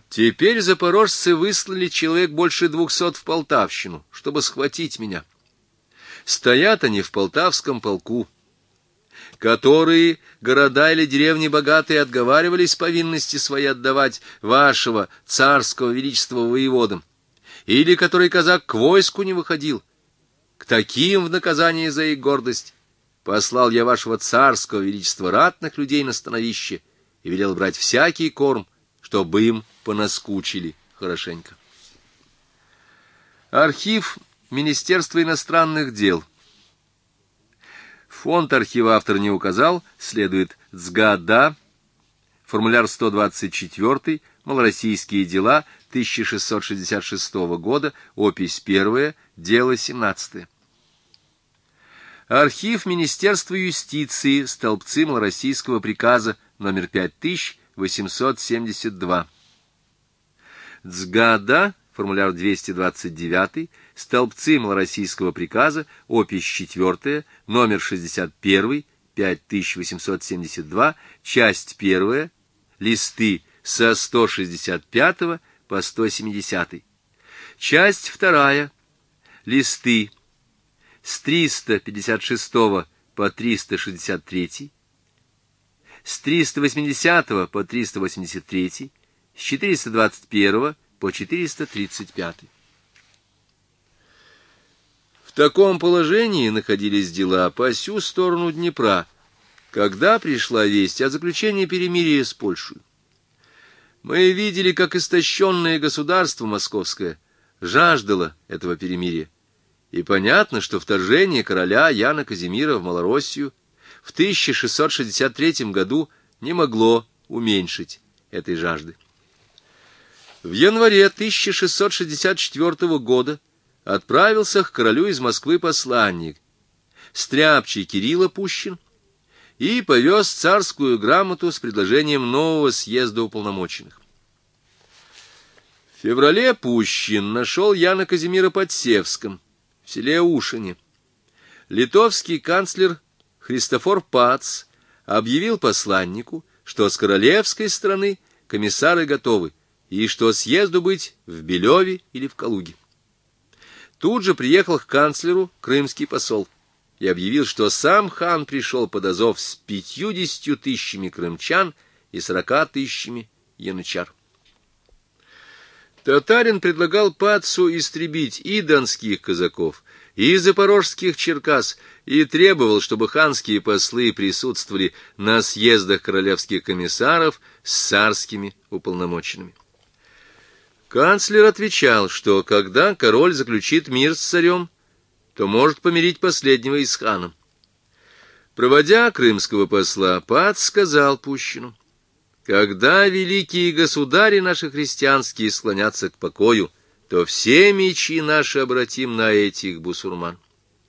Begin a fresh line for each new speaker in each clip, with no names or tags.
Теперь запорожцы выслали человек больше 200 в Полтавщину, чтобы схватить меня. Стоят они в Полтавском полку, которые города или деревни богатые отговаривались повинности свои отдавать вашего царского величества воеводам, или который казак к войску не выходил. К таким в наказание за их гордость послал я вашего царского величества ратных людей на становище и велел брать всякий корм, чтобы им понаскучили хорошенько. Архив Министерства иностранных дел. Фонд архива автор не указал, следует ЦГА-ДА, формуляр 124, малороссийские дела, 1666 года, опись 1, дело 17. Архив Министерства юстиции, столбцы малороссийского приказа, номер 5872. ЦГА-ДА, формуляр 229, столбцы малороссийского приказа, опись 4, номер 61, 5872, часть 1, листы со 165 по 170. Часть 2, листы с 356 по 363, с 380 по 383, с 421 по 435. В таком положении находились дела по сю сторону Днепра, когда пришла весть о заключении перемирия с Польшей. Мы видели, как истощенное государство московское жаждало этого перемирия, и понятно, что вторжение короля Яна Казимира в Малороссию в 1663 году не могло уменьшить этой жажды. В январе 1664 года отправился к королю из Москвы посланник, стряпчий Кирилл Пущин, и повез царскую грамоту с предложением нового съезда уполномоченных. В феврале Пущин нашел Яна Казимира под Севском, в селе Ушине. Литовский канцлер Христофор Пац объявил посланнику, что с королевской стороны комиссары готовы, и что съезду быть в Белеве или в Калуге. Тут же приехал к канцлеру крымский посол и объявил, что сам хан пришел под Азов с 50 тысячами крымчан и 40 тысячами янычар. Татарин предлагал Пацу истребить и донских казаков, и запорожских черкас, и требовал, чтобы ханские послы присутствовали на съездах королевских комиссаров с царскими уполномоченными. Канцлер отвечал, что когда король заключит мир с царем, то может помирить последнего и с ханом. Проводя крымского посла, Пац сказал Пущину: «Когда великие государи наши христианские склонятся к покою, то все мечи наши обратим на этих бусурман».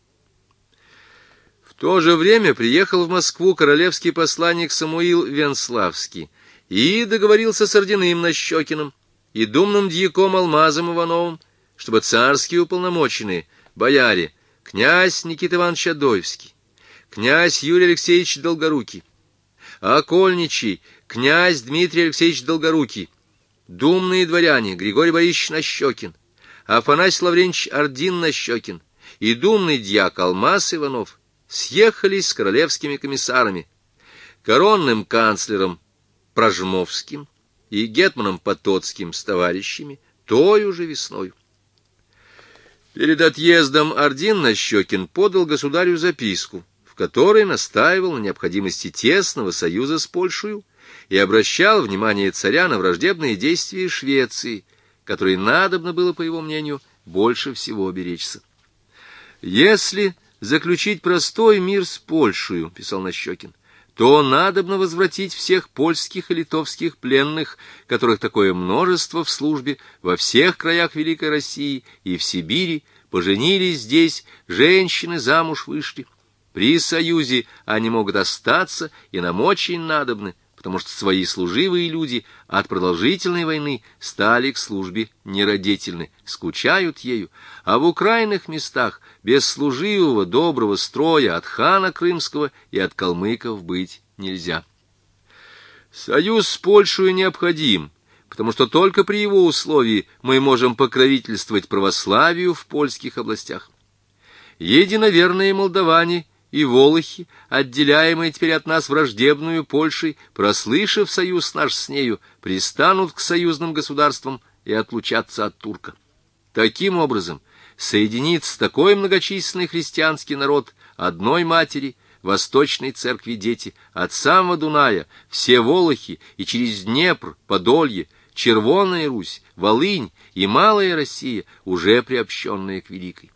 В то же время приехал в Москву королевский посланник Самуил Венславский и договорился с ордяным Нащекиным и думным дьяком Алмазом Ивановым, чтобы царские уполномоченные, бояре, князь Никита Иванович Адоевский, князь Юрий Алексеевич Долгорукий, окольничий князь Дмитрий Алексеевич Долгорукий, думные дворяне Григорий Борисович Нащекин, Афанасий Лаврентьевич Ордин Нащекин и думный дьяк Алмаз Иванов съехались с королевскими комиссарами, коронным канцлером Пражмовским и гетманом Потоцким с товарищами тою же весною. Перед отъездом Ордин Нащекин подал государю записку, в которой настаивал на необходимости тесного союза с Польшей и обращал внимание царя на враждебные действия Швеции, которой надобно было, по его мнению, больше всего беречься. «Если заключить простой мир с Польшей, — писал Нащекин, — то надобно возвратить всех польских и литовских пленных, которых такое множество в службе во всех краях Великой России и в Сибири, поженились здесь, женщины замуж вышли. При союзе они могут остаться, и нам очень надобны, потому что свои служивые люди от продолжительной войны стали к службе нерадительны, скучают ею, а в украинных местах без служивого доброго строя от хана крымского и от калмыков быть нельзя. Союз с Польшей необходим, потому что только при его условии мы можем покровительствовать православию в польских областях. Единоверные молдаване и волохи, отделяемые теперь от нас враждебную Польшей, прослышав союз наш с нею, пристанут к союзным государствам и отлучатся от турка. Таким образом, соединится такой многочисленный христианский народ одной матери, Восточной Церкви дети, от самого Дуная, все волохи и через Днепр, Подолье, Червоная Русь, Волынь и Малая Россия, уже приобщенные к Великой.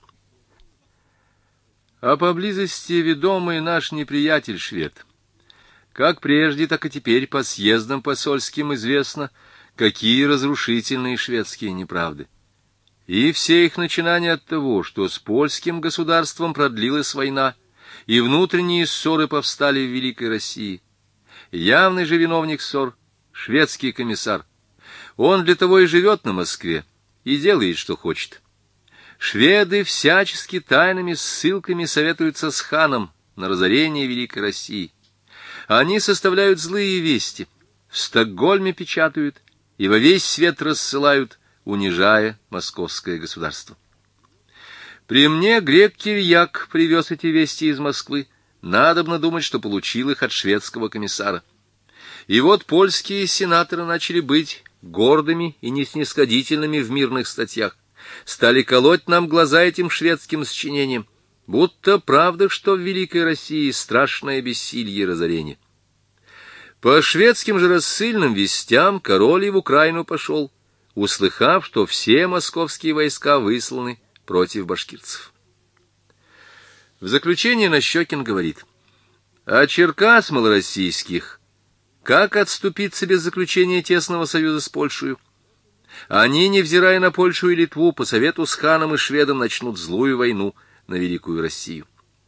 А поблизости ведомый наш неприятель швед. Как прежде, так и теперь по съездам посольским известно, какие разрушительные шведские неправды. И все их начинания от того, что с польским государством продлилась война, и внутренние ссоры повстали в Великой России. Явный же виновник ссор — шведский комиссар. Он для того и живет на Москве, и делает, что хочет. Шведы всячески тайными ссылками советуются с ханом на разорение Великой России. Они составляют злые вести, в Стокгольме печатают и во весь свет рассылают, унижая московское государство. При мне грек Кирьяк привез эти вести из Москвы. Надобно думать, что получил их от шведского комиссара. И вот польские сенаторы начали быть гордыми и неснисходительными в мирных статьях. Стали колоть нам глаза этим шведским сочинением, будто правда, что в Великой России страшное бессилье и разорение. По шведским же рассыльным вестям король и в Украину пошел, услыхав, что все московские войска высланы против башкирцев. В заключение Нащекин говорит: «А Черкас малороссийских, как отступиться без заключения тесного союза с Польшей? Они, невзирая на Польшу и Литву, по совету с ханом и шведом начнут злую войну на Великую Россию».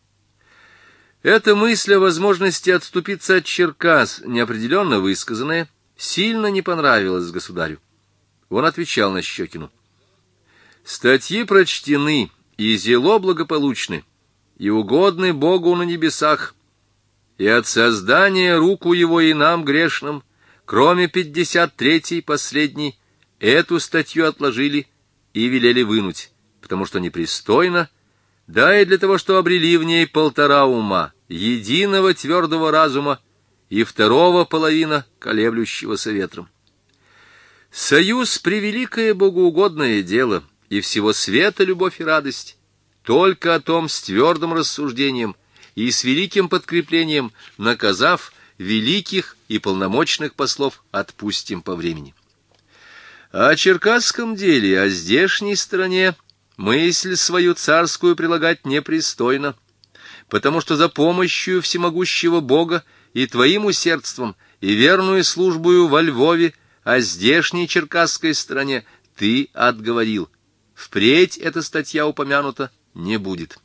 Эта мысль о возможности отступиться от Черкас, неопределенно высказанная, сильно не понравилась государю. Он отвечал Нащекину: «Статьи прочтены, и зело благополучны, и угодны Богу на небесах, и от создания руку его и нам грешным, кроме 53-й последней, эту статью отложили и велели вынуть, потому что непристойно, да и для того, что обрели в ней 1,5 ума, единого твердого разума и второго половина, колеблющегося ветром. Союз — превеликое богоугодное дело, и всего света любовь и радость. Только о том с твердым рассуждением и с великим подкреплением, наказав, великих и полномочных послов отпустим по времени. О черкасском деле, о здешней стороне, мысль свою царскую прилагать непристойно, потому что за помощью всемогущего Бога и твоим усердством и верную службою во Львове о здешней черкасской стороне ты отговорил. Впредь эта статья упомянута не будет.